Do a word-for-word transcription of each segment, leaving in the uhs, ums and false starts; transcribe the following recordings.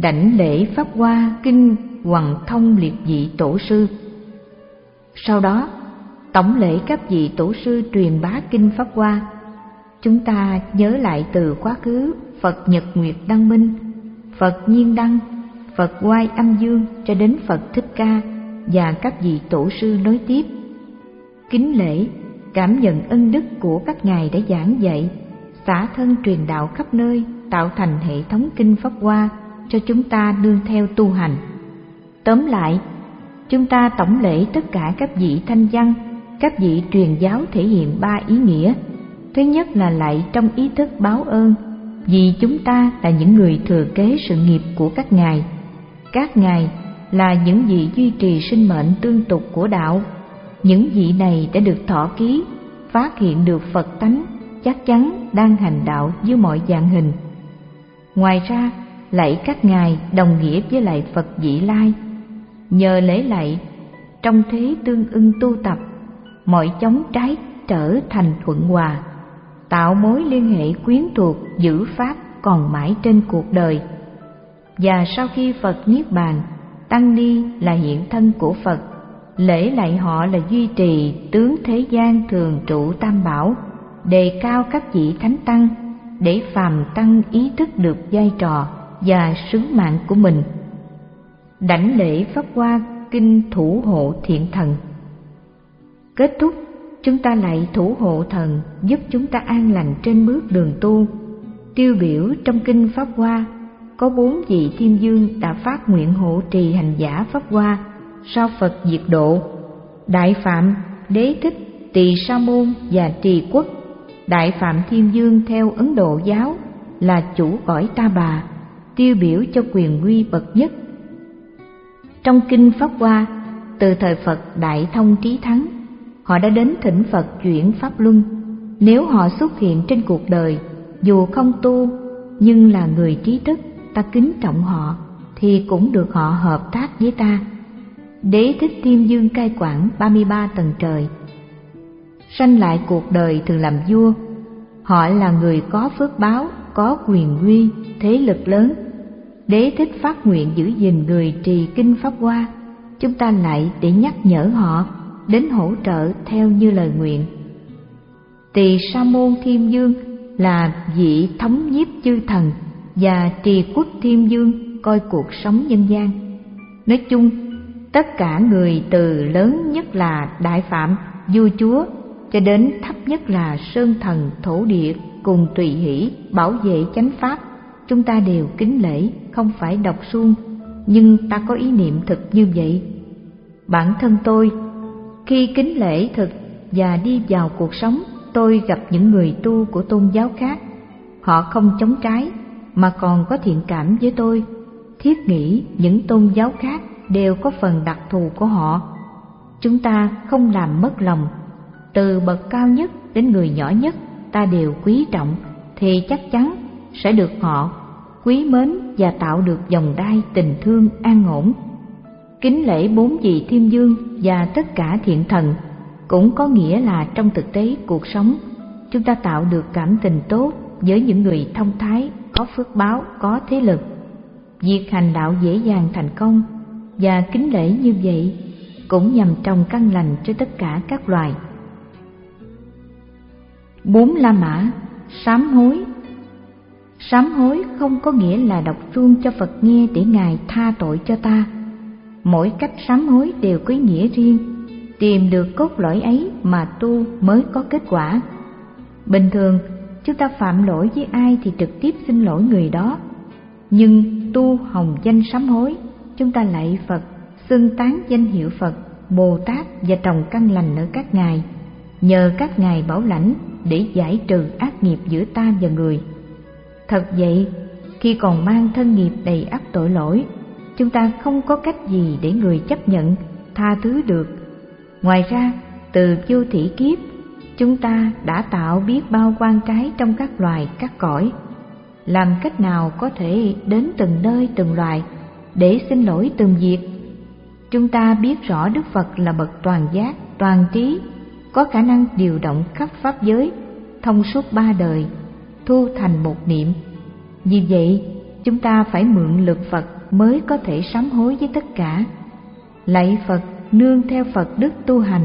đảnh lễ Pháp Hoa Kinh Hoằng Thông liệt vị tổ sư. Sau đó, tổng lễ các vị tổ sư truyền bá kinh Pháp Hoa. Chúng ta nhớ lại từ quá khứ Phật Nhật Nguyệt Đăng Minh, Phật Nhiên Đăng, Phật Oai Âm Dương cho đến Phật Thích Ca và các vị tổ sư nối tiếp. Kính lễ, cảm nhận ân đức của các ngài đã giảng dạy, xả thân truyền đạo khắp nơi, tạo thành hệ thống kinh Pháp Hoa cho chúng ta nương theo tu hành. Tóm lại, chúng ta tổng lễ tất cả các vị thanh văn, các vị truyền giáo thể hiện ba ý nghĩa. Thứ nhất là lạy trong ý thức báo ơn, vì chúng ta là những người thừa kế sự nghiệp của các ngài. Các ngài là những vị duy trì sinh mệnh tương tục của đạo. Những vị này đã được thọ ký, phát hiện được Phật tánh, chắc chắn đang hành đạo dưới mọi dạng hình. Ngoài ra, lạy các ngài đồng nghĩa với lạy Phật vị lai. Nhờ lễ lạy, trong thế tương ưng tu tập, mọi chóng trái trở thành thuận hòa, tạo mối liên hệ quyến thuộc giữ pháp còn mãi trên cuộc đời. Và sau khi Phật niết bàn, tăng ni là hiện thân của Phật, lễ lạy họ là duy trì tướng thế gian thường trụ tam bảo, đề cao các vị thánh tăng để phàm tăng ý thức được vai trò và sứ mạng của mình. Đảnh lễ Pháp Hoa Kinh thủ hộ thiện thần. Kết thúc, chúng ta lạy thủ hộ thần giúp chúng ta an lành trên bước đường tu. Tiêu biểu trong kinh Pháp Hoa có bốn vị thiên dương đã phát nguyện hộ trì hành giả Pháp Hoa sau Phật diệt độ: Đại Phạm, Đế Thích, Tỳ Sa Môn và Trì Quốc. Đại Phạm Thiên Dương theo Ấn Độ giáo là chủ cõi Ta Bà, tiêu biểu cho quyền uy bậc nhất. Trong kinh Pháp Hoa, từ thời Phật Đại Thông Trí Thắng, họ đã đến thỉnh Phật chuyển Pháp Luân. Nếu họ xuất hiện trên cuộc đời, dù không tu nhưng là người trí thức, ta kính trọng họ, thì cũng được họ hợp tác với ta. Đế Thích Thiên Dương cai quản ba mươi ba tầng trời. Sanh lại cuộc đời thường làm vua, họ là người có phước báo, có quyền uy, thế lực lớn. Đế Thích phát nguyện giữ gìn người trì kinh Pháp Hoa, chúng ta lại để nhắc nhở họ đến hỗ trợ theo như lời nguyện. Tỳ Sa Môn Thiên Dương là vị thống nhiếp chư thần, và Trì Quốc Thiên Dương coi cuộc sống nhân gian. Nói chung, tất cả người từ lớn nhất là Đại Phạm, vua chúa, cho đến thấp nhất là Sơn Thần, Thổ Địa cùng Tùy Hỷ bảo vệ chánh pháp, chúng ta đều kính lễ, không phải đọc suông, nhưng ta có ý niệm thực như vậy. Bản thân tôi, khi kính lễ thực và đi vào cuộc sống, tôi gặp những người tu của tôn giáo khác. Họ không chống trái mà còn có thiện cảm với tôi, thiết nghĩ những tôn giáo khác đều có phần đặc thù của họ. Chúng ta không làm mất lòng, từ bậc cao nhất đến người nhỏ nhất ta đều quý trọng, thì chắc chắn sẽ được họ quý mến và tạo được vòng đai tình thương an ổn. Kính lễ bốn vị thiên dương và tất cả thiện thần cũng có nghĩa là trong thực tế cuộc sống, chúng ta tạo được cảm tình tốt với những người thông thái, có phước báo, có thế lực. Việc hành đạo dễ dàng thành công, và kính lễ như vậy cũng nhằm trồng căn lành cho tất cả các loài. Bốn La Mã sám hối. Sám hối không có nghĩa là đọc suông cho Phật nghe để Ngài tha tội cho ta. Mỗi cách sám hối đều có ý nghĩa riêng, tìm được cốt lõi ấy mà tu mới có kết quả. Bình thường, chúng ta phạm lỗi với ai thì trực tiếp xin lỗi người đó. Nhưng tu hồng danh sám hối, chúng ta lạy Phật, xưng tán danh hiệu Phật, Bồ Tát và trồng căn lành ở các ngài, nhờ các ngài bảo lãnh để giải trừ ác nghiệp giữa ta và người. Thật vậy, khi còn mang thân nghiệp đầy ắp tội lỗi, chúng ta không có cách gì để người chấp nhận, tha thứ được. Ngoài ra, từ vô thỉ kiếp, chúng ta đã tạo biết bao oan trái trong các loài, các cõi. Làm cách nào có thể đến từng nơi, từng loài để xin lỗi từng việc? Chúng ta biết rõ Đức Phật là bậc toàn giác, toàn trí, có khả năng điều động khắp pháp giới, thông suốt ba đời, thu thành một niệm. Vì vậy, chúng ta phải mượn lực Phật mới có thể sám hối với tất cả. Lạy Phật, nương theo Phật đức tu hành,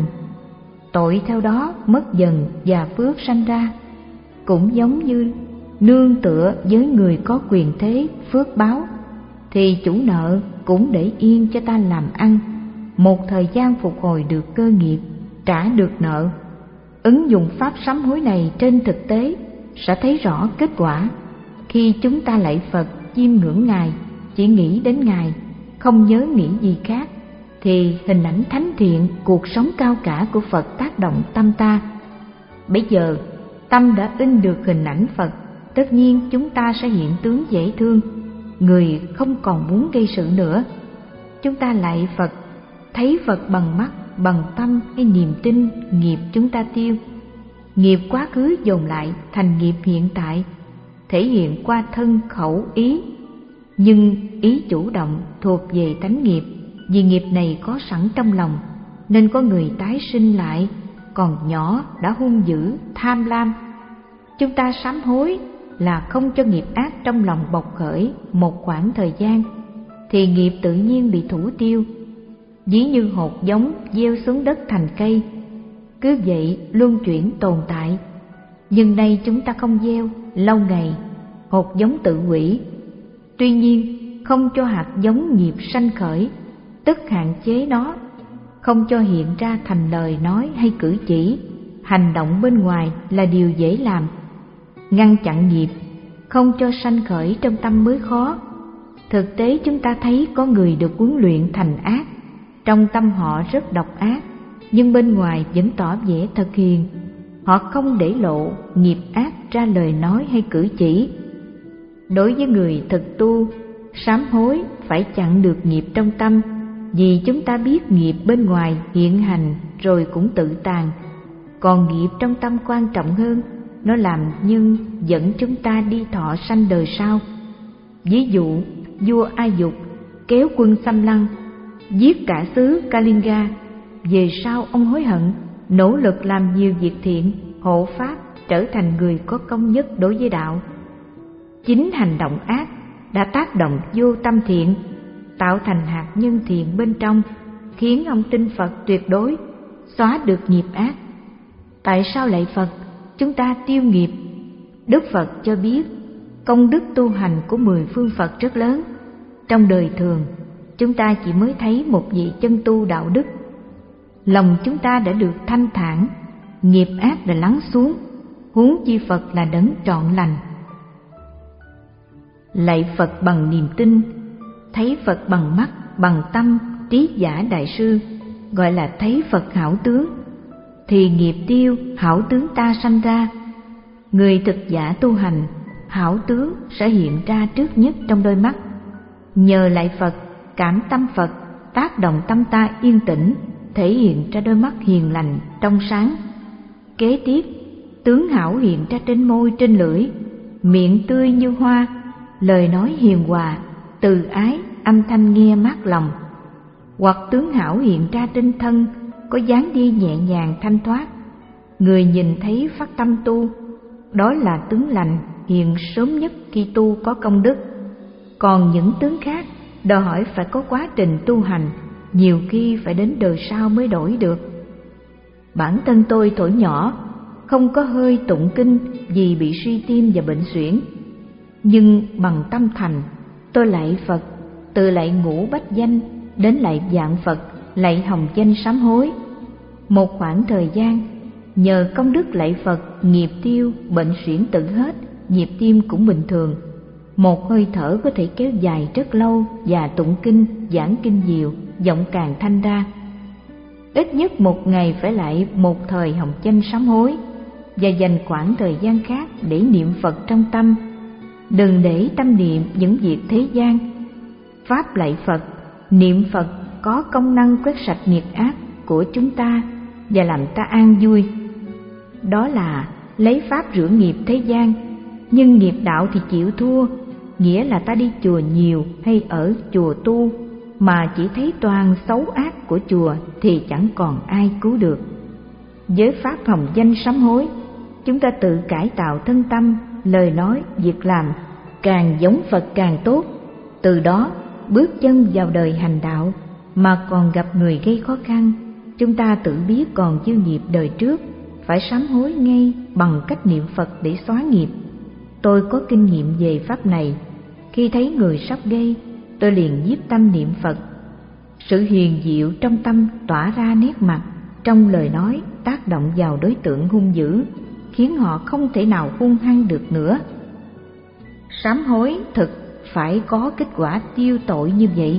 tội theo đó mất dần và phước sanh ra. Cũng giống như nương tựa với người có quyền thế phước báo, thì chủ nợ cũng để yên cho ta làm ăn, một thời gian phục hồi được cơ nghiệp, trả được nợ. Ứng dụng pháp sám hối này trên thực tế sẽ thấy rõ kết quả. Khi chúng ta lạy Phật, chiêm ngưỡng Ngài, chỉ nghĩ đến Ngài, không nhớ nghĩ gì khác, thì hình ảnh thánh thiện, cuộc sống cao cả của Phật tác động tâm ta. Bây giờ tâm đã in được hình ảnh Phật, tất nhiên chúng ta sẽ hiện tướng dễ thương, người không còn muốn gây sự nữa. Chúng ta lạy Phật, thấy Phật bằng mắt, bằng tâm hay niềm tin, nghiệp chúng ta tiêu. Nghiệp quá khứ dồn lại thành nghiệp hiện tại, thể hiện qua thân khẩu ý, nhưng ý chủ động thuộc về tánh nghiệp. Vì nghiệp này có sẵn trong lòng, nên có người tái sinh lại, còn nhỏ đã hung dữ, tham lam. Chúng ta sám hối là không cho nghiệp ác trong lòng bộc khởi một khoảng thời gian, thì nghiệp tự nhiên bị thủ tiêu. Ví như hột giống gieo xuống đất thành cây, cứ vậy luân chuyển tồn tại. Nhưng nay chúng ta không gieo, lâu ngày hột giống tự hủy. Tuy nhiên không cho hạt giống nghiệp sanh khởi, tức hạn chế nó, không cho hiện ra thành lời nói hay cử chỉ, hành động bên ngoài là điều dễ làm. Ngăn chặn nghiệp, không cho sanh khởi trong tâm mới khó. Thực tế chúng ta thấy có người được huấn luyện thành ác, trong tâm họ rất độc ác, nhưng bên ngoài vẫn tỏ vẻ thật hiền. Họ không để lộ nghiệp ác ra lời nói hay cử chỉ. Đối với người thực tu, sám hối phải chặn được nghiệp trong tâm, vì chúng ta biết nghiệp bên ngoài hiện hành rồi cũng tự tàn, còn nghiệp trong tâm quan trọng hơn, nó làm nhưng dẫn chúng ta đi thọ sanh đời sau. Ví dụ vua A Dục kéo quân xâm lăng, giết cả xứ Kalinga. Về sau ông hối hận, nỗ lực làm nhiều việc thiện, hộ pháp, trở thành người có công nhất đối với đạo. Chính hành động ác đã tác động vô tâm thiện, tạo thành hạt nhân thiện bên trong, khiến ông tin Phật tuyệt đối, xóa được nghiệp ác. Tại sao lạy Phật chúng ta tiêu nghiệp? Đức Phật cho biết công đức tu hành của mười phương Phật rất lớn. Trong đời thường chúng ta chỉ mới thấy một vị chân tu đạo đức, lòng chúng ta đã được thanh thản, nghiệp ác đã lắng xuống, huống chi Phật là đấng trọn lành. Lạy Phật bằng niềm tin, thấy Phật bằng mắt, bằng tâm, trí giả đại sư, gọi là thấy Phật hảo tướng, thì nghiệp tiêu, hảo tướng ta sanh ra. Người thực giả tu hành, hảo tướng sẽ hiện ra trước nhất trong đôi mắt. Nhờ lạy Phật, cảm tâm Phật, tác động tâm ta yên tĩnh, thể hiện ra đôi mắt hiền lành, trong sáng. Kế tiếp, tướng hảo hiện ra trên môi, trên lưỡi, miệng tươi như hoa, lời nói hiền hòa, từ ái, âm thanh nghe mát lòng. Hoặc tướng hảo hiện ra trên thân, có dáng đi nhẹ nhàng thanh thoát, người nhìn thấy phát tâm tu, đó là tướng lành, hiện sớm nhất khi tu có công đức. Còn những tướng khác đòi hỏi phải có quá trình tu hành, nhiều khi phải đến đời sau mới đổi được. Bản thân tôi tuổi nhỏ, không có hơi tụng kinh vì bị suy tim và bệnh suyễn. Nhưng bằng tâm thành, tôi lạy Phật, từ lạy ngũ bách danh đến lạy vạn Phật, lạy hồng danh sám hối. Một khoảng thời gian, nhờ công đức lạy Phật, nghiệp tiêu, bệnh suyễn tự hết, nhịp tim cũng bình thường. Một hơi thở có thể kéo dài rất lâu, và tụng kinh, giảng kinh diệu, giọng càng thanh ra. Ít nhất một ngày phải lại một thời hồng danh sám hối, và dành khoảng thời gian khác để niệm Phật trong tâm. Đừng để tâm niệm những việc thế gian. Pháp lạy Phật, niệm Phật có công năng quét sạch nghiệp ác của chúng ta và làm ta an vui. Đó là lấy pháp rửa nghiệp thế gian, nhưng nghiệp đạo thì chịu thua, nghĩa là ta đi chùa nhiều hay ở chùa tu mà chỉ thấy toàn xấu ác của chùa thì chẳng còn ai cứu được. Với pháp hồng danh sám hối, chúng ta tự cải tạo thân tâm, lời nói, việc làm, càng giống Phật càng tốt, từ đó bước chân vào đời hành đạo. Mà còn gặp người gây khó khăn, chúng ta tự biết còn dư nghiệp đời trước, phải sám hối ngay bằng cách niệm Phật để xóa nghiệp. Tôi có kinh nghiệm về pháp này. Khi thấy người sắp gây, tôi liền nhiếp tâm niệm Phật. Sự hiền diệu trong tâm tỏa ra nét mặt, trong lời nói tác động vào đối tượng hung dữ, khiến họ không thể nào hung hăng được nữa. Sám hối thực phải có kết quả tiêu tội như vậy.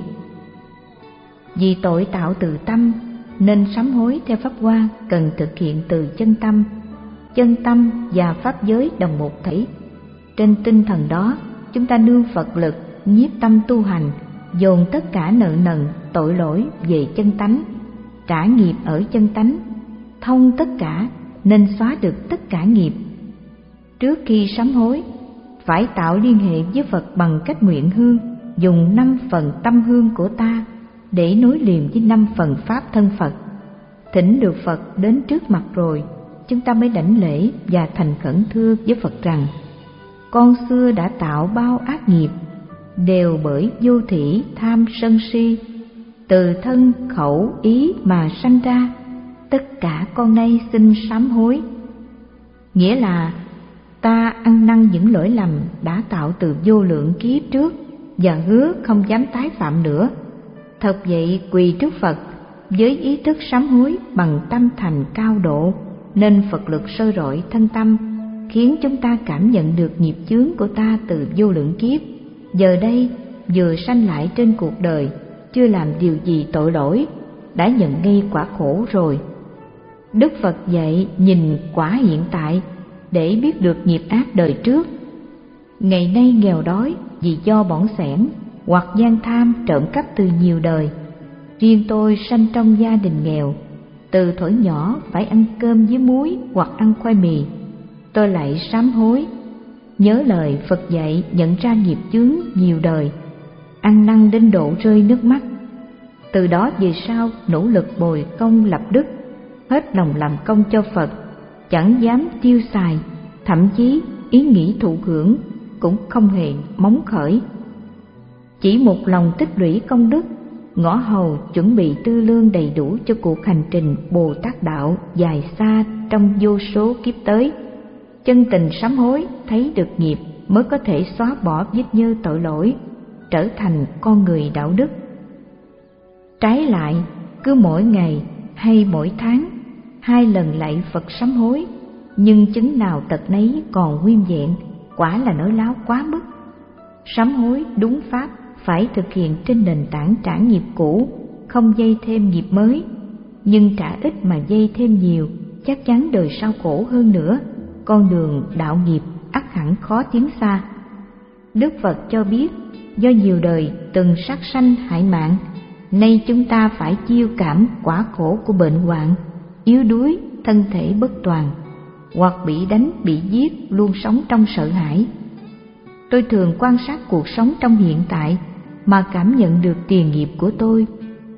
Vì tội tạo từ tâm, nên sám hối theo pháp hoa cần thực hiện từ chân tâm. Chân tâm và pháp giới đồng một thể. Trên tinh thần đó, chúng ta nương Phật lực, nhiếp tâm tu hành, dồn tất cả nợ nần, tội lỗi về chân tánh, trả nghiệp ở chân tánh, thông tất cả nên xóa được tất cả nghiệp. Trước khi sám hối, phải tạo liên hệ với Phật bằng cách nguyện hương, dùng năm phần tâm hương của ta để nối liền với năm phần pháp thân Phật. Thỉnh được Phật đến trước mặt rồi, chúng ta mới đảnh lễ và thành khẩn thưa với Phật rằng: con xưa đã tạo bao ác nghiệp, đều bởi vô thỉ tham sân si, từ thân khẩu ý mà sanh ra, tất cả con nay xin sám hối. Nghĩa là ta ăn năn những lỗi lầm đã tạo từ vô lượng kiếp trước và hứa không dám tái phạm nữa. Thật vậy, quỳ trước Phật với ý thức sám hối bằng tâm thành cao độ, nên Phật lực soi rọi thân tâm, khiến chúng ta cảm nhận được nghiệp chướng của ta từ vô lượng kiếp. Giờ đây vừa sanh lại trên cuộc đời, chưa làm điều gì tội lỗi, đã nhận ngay quả khổ rồi. Đức Phật dạy nhìn quả hiện tại để biết được nghiệp ác đời trước. Ngày nay nghèo đói vì do bỏng sẻn hoặc gian tham trộm cắp từ nhiều đời. Riêng tôi sanh trong gia đình nghèo, từ thuở nhỏ phải ăn cơm với muối hoặc ăn khoai mì. Tôi lại sám hối, nhớ lời Phật dạy, nhận ra nghiệp chướng nhiều đời, ăn năn đến độ rơi nước mắt. Từ đó về sau nỗ lực bồi công lập đức, hết lòng làm công cho Phật, chẳng dám tiêu xài, thậm chí ý nghĩ thụ hưởng cũng không hề móng khởi. Chỉ một lòng tích lũy công đức, ngõ hầu chuẩn bị tư lương đầy đủ cho cuộc hành trình Bồ Tát đạo dài xa trong vô số kiếp tới. Chân tình sám hối, thấy được nghiệp mới có thể xóa bỏ vết nhơ tội lỗi, trở thành con người đạo đức. Trái lại, cứ mỗi ngày hay mỗi tháng hai lần lạy Phật sám hối, nhưng chứng nào tật nấy còn nguyên vẹn, quả là nói láo quá mức. Sám hối đúng pháp phải thực hiện trên nền tảng trả nghiệp cũ, không dây thêm nghiệp mới. Nhưng trả ít mà dây thêm nhiều, chắc chắn đời sau khổ hơn nữa. Con đường đạo nghiệp ắt hẳn khó tiến xa. Đức Phật cho biết, do nhiều đời từng sát sanh hại mạng, nay chúng ta phải chiêu cảm quả khổ của bệnh hoạn, yếu đuối, thân thể bất toàn, hoặc bị đánh, bị giết, luôn sống trong sợ hãi. Tôi thường quan sát cuộc sống trong hiện tại mà cảm nhận được tiền nghiệp của tôi.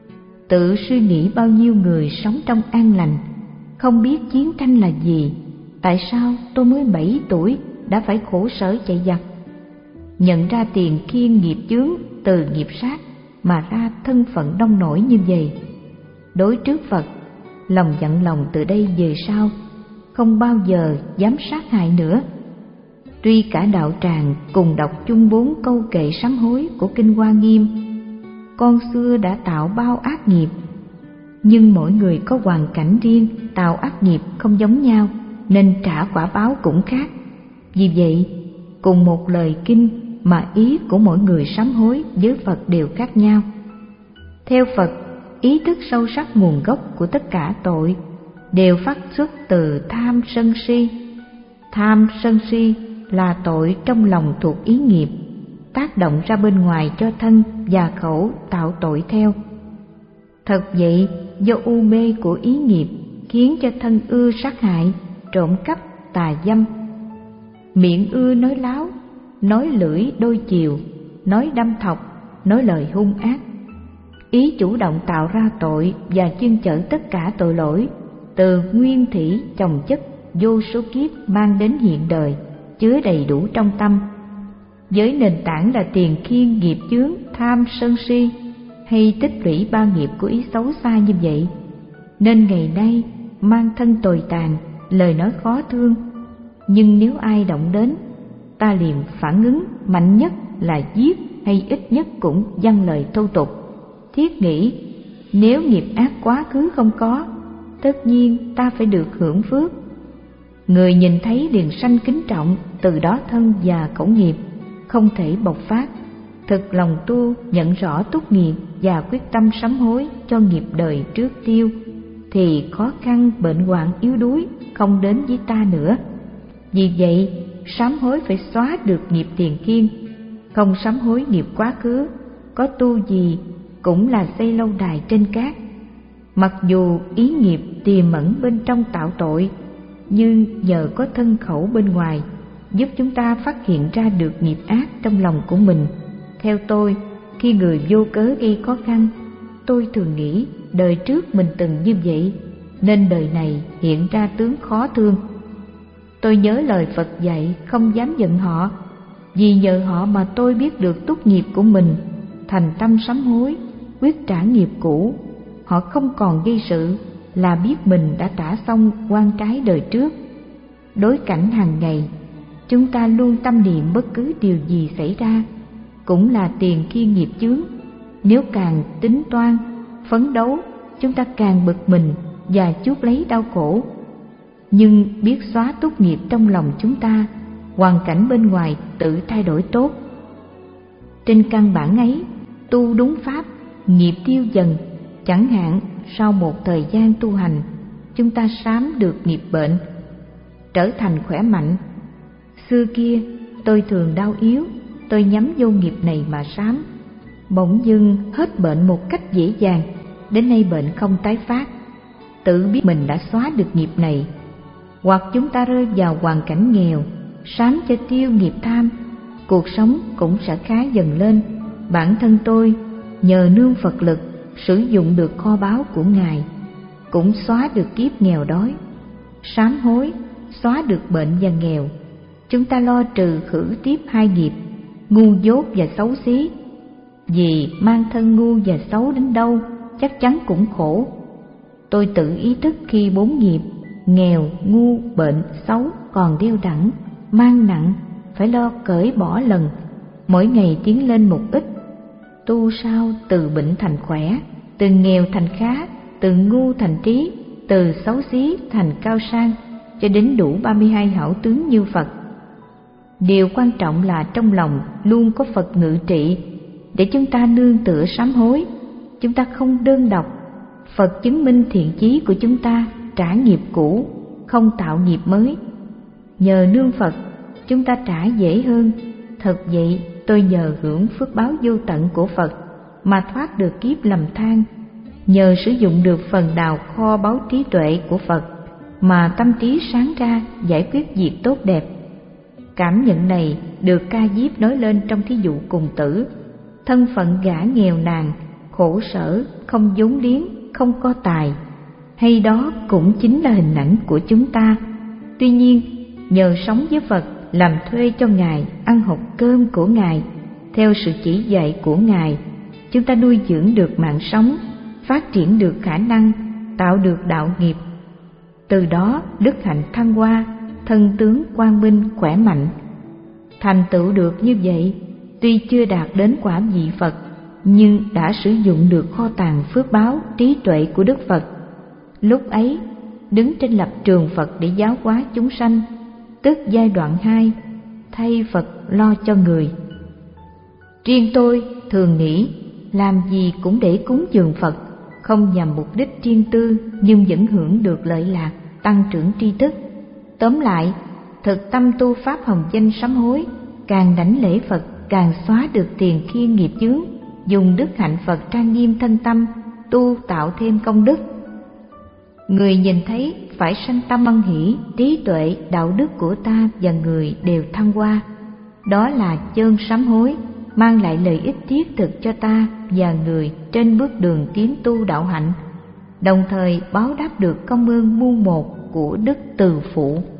Tự suy nghĩ bao nhiêu người sống trong an lành, không biết chiến tranh là gì. Tại sao tôi mới bảy tuổi đã phải khổ sở chạy giặc? Nhận ra tiền kiên nghiệp chướng từ nghiệp sát mà ra thân phận nông nổi như vậy. Đối trước Phật, lòng dặn lòng từ đây về sau không bao giờ dám sát hại nữa. Tuy cả đạo tràng cùng đọc chung bốn câu kệ sám hối của Kinh Hoa Nghiêm, con xưa đã tạo bao ác nghiệp, nhưng mỗi người có hoàn cảnh riêng, tạo ác nghiệp không giống nhau, nên trả quả báo cũng khác. Vì vậy, cùng một lời kinh mà ý của mỗi người sám hối với Phật đều khác nhau. Theo Phật, ý thức sâu sắc nguồn gốc của tất cả tội đều phát xuất từ tham sân si. Tham sân si là tội trong lòng thuộc ý nghiệp, tác động ra bên ngoài cho thân và khẩu tạo tội theo. Thật vậy, do u mê của ý nghiệp khiến cho thân ưa sát hại, trộm cắp, tà dâm, miệng ưa nói láo, nói lưỡi đôi chiều, nói đâm thọc, nói lời hung ác. Ý chủ động tạo ra tội và chuyên chở tất cả tội lỗi từ nguyên thủy chồng chất vô số kiếp mang đến hiện đời, chứa đầy đủ trong tâm. với nền tảng là tiền kiên nghiệp chướng tham sân si hay tích lũy ba nghiệp của ý xấu xa như vậy, nên ngày nay mang thân tồi tàn, lời nói khó thương. Nhưng nếu ai động đến, ta liền phản ứng mạnh nhất là giết, hay ít nhất cũng dâng lời thô tục. Thiết nghĩ nếu nghiệp ác quá khứ không có, tất nhiên ta phải được hưởng phước. Người nhìn thấy liền sanh kính trọng, từ đó thân và khẩu nghiệp không thể bộc phát. Thực lòng tu, nhận rõ túc nghiệp và quyết tâm sám hối cho nghiệp đời trước tiêu, thì khó khăn bệnh hoạn yếu đuối không đến với ta nữa. Vì vậy, sám hối phải xóa được nghiệp tiền kiên. Không sám hối nghiệp quá khứ, có tu gì cũng là xây lâu đài trên cát. Mặc dù ý nghiệp tiềm ẩn bên trong tạo tội, nhưng nhờ có thân khẩu bên ngoài giúp chúng ta phát hiện ra được nghiệp ác trong lòng của mình. Theo tôi, khi người vô cớ gây khó khăn, tôi thường nghĩ đời trước mình từng như vậy, nên đời này hiện ra tướng khó thương. Tôi nhớ lời Phật dạy không dám giận họ, vì nhờ họ mà tôi biết được túc nghiệp của mình, thành tâm sám hối, quyết trả nghiệp cũ. Họ không còn gây sự là biết mình đã trả xong oan trái đời trước. Đối cảnh hàng ngày, chúng ta luôn tâm niệm bất cứ điều gì xảy ra cũng là tiền kiên nghiệp chướng. Nếu càng tính toan, phấn đấu, chúng ta càng bực mình và chuốc lấy đau khổ. Nhưng biết xóa túc nghiệp trong lòng chúng ta, hoàn cảnh bên ngoài tự thay đổi tốt. Trên căn bản ấy, tu đúng pháp, nghiệp tiêu dần. Chẳng hạn sau một thời gian tu hành, chúng ta sám được nghiệp bệnh, trở thành khỏe mạnh. Xưa kia tôi thường đau yếu, tôi nhắm vô nghiệp này mà sám, bỗng dưng hết bệnh một cách dễ dàng, đến nay bệnh không tái phát. Tự biết mình đã xóa được nghiệp này. Hoặc chúng ta rơi vào hoàn cảnh nghèo, sám cho tiêu nghiệp tham, cuộc sống cũng sẽ khá dần lên. Bản thân tôi nhờ nương Phật lực sử dụng được kho báu của Ngài, cũng xóa được kiếp nghèo đói. Sám hối xóa được bệnh và nghèo, chúng ta lo trừ khử tiếp hai nghiệp ngu dốt và xấu xí. Vì mang thân ngu và xấu đến đâu chắc chắn cũng khổ. Tôi tự ý thức khi bốn nghiệp nghèo, ngu, bệnh, xấu còn đeo đẳng, mang nặng, phải lo cởi bỏ lần, mỗi ngày tiến lên một ít. Tu sao từ bệnh thành khỏe, từ nghèo thành khá, từ ngu thành trí, từ xấu xí thành cao sang, cho đến đủ ba mươi hai hảo tướng như Phật. Điều quan trọng là trong lòng luôn có Phật ngự trị, để chúng ta nương tựa sám hối. Chúng ta không đơn độc, Phật chứng minh thiện chí của chúng ta, trả nghiệp cũ, không tạo nghiệp mới. Nhờ nương Phật, chúng ta trả dễ hơn. Thật vậy, tôi nhờ hưởng phước báo vô tận của Phật mà thoát được kiếp lầm than, nhờ sử dụng được phần đào kho báu trí tuệ của Phật mà tâm trí sáng ra, giải quyết việc tốt đẹp. Cảm nhận này được Ca Diếp nói lên trong thí dụ cùng tử. Thân phận gã nghèo nàn, khổ sở, không vốn liếng, không có tài, hay đó cũng chính là hình ảnh của chúng ta. Tuy nhiên, nhờ sống với Phật, làm thuê cho Ngài, ăn hộp cơm của Ngài, theo sự chỉ dạy của Ngài, chúng ta nuôi dưỡng được mạng sống, phát triển được khả năng, tạo được đạo nghiệp. Từ đó đức hạnh thăng hoa, thân tướng quang minh khỏe mạnh. Thành tựu được như vậy, tuy chưa đạt đến quả vị Phật, nhưng đã sử dụng được kho tàng phước báo trí tuệ của Đức Phật. Lúc ấy, đứng trên lập trường Phật để giáo hóa chúng sanh, tức giai đoạn hai, thay Phật lo cho người. Riêng tôi thường nghĩ, làm gì cũng để cúng dường Phật, không nhằm mục đích riêng tư nhưng vẫn hưởng được lợi lạc, tăng trưởng tri thức. Tóm lại, thực tâm tu pháp hồng danh sám hối, càng đảnh lễ Phật càng xóa được tiền kiên nghiệp chướng, dùng đức hạnh Phật trang nghiêm thân tâm, tu tạo thêm công đức. Người nhìn thấy phải sanh tâm ân hỷ, trí tuệ, đạo đức của ta và người đều thăng hoa. Đó là chân sám hối, mang lại lợi ích thiết thực cho ta và người trên bước đường tiến tu đạo hạnh, đồng thời báo đáp được công ơn muôn một của Đức Từ Phụ.